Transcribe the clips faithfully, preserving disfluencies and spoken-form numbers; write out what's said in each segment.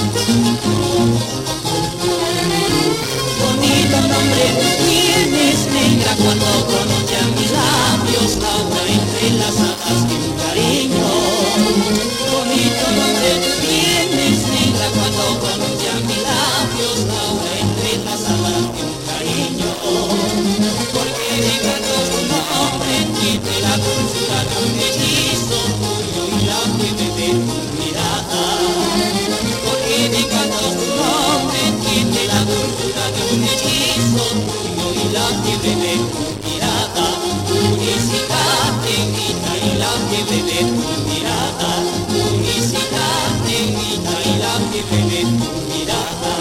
Bonito nombre tienes, negra, cuando pronuncian mis labios, Laura, entrelazadas de un cariño. Bonito nombre tienes, negra, cuando pronuncian mis labios, Laura, entrelazadas de un cariño. Porque gritando su nombre tiene la dulzura de un hechizo tuyo y la tiene de tu mirada. Porque gritando su nombre tiene la dulzura de un hechizo tuyo y la tiene de tu mirada. Publicidad te grita y la tiene de tu mirada. Publicidad te grita y la tiene de tu mirada.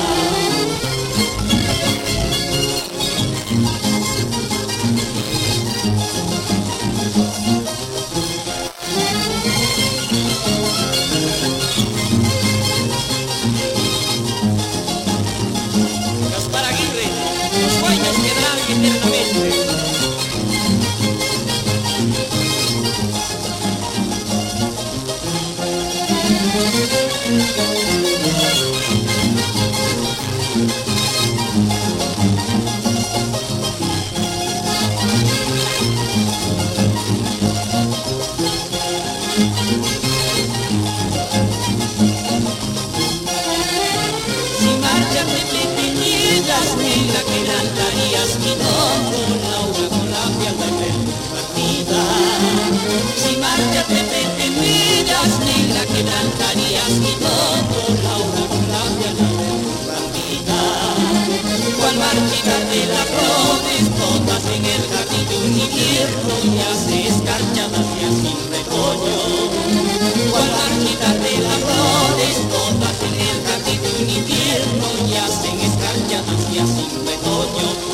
Gaspar Aguirre, los sueños quedarán eternamente. Si márchate te niegas, negra, que cantarías mi nombre, Laura, con la fialdad de tu partida. Si márchate te niegas, negra, que cantarías mi nombre, Laura, con la fialdad de tu partida. Cual marchita de las flores, todas en el jardín de un invierno, ya se escarchadas y sin retoño. Cual marchita de las flores, todas en el jardín de un invierno, ya se escarchadas y sin retoño.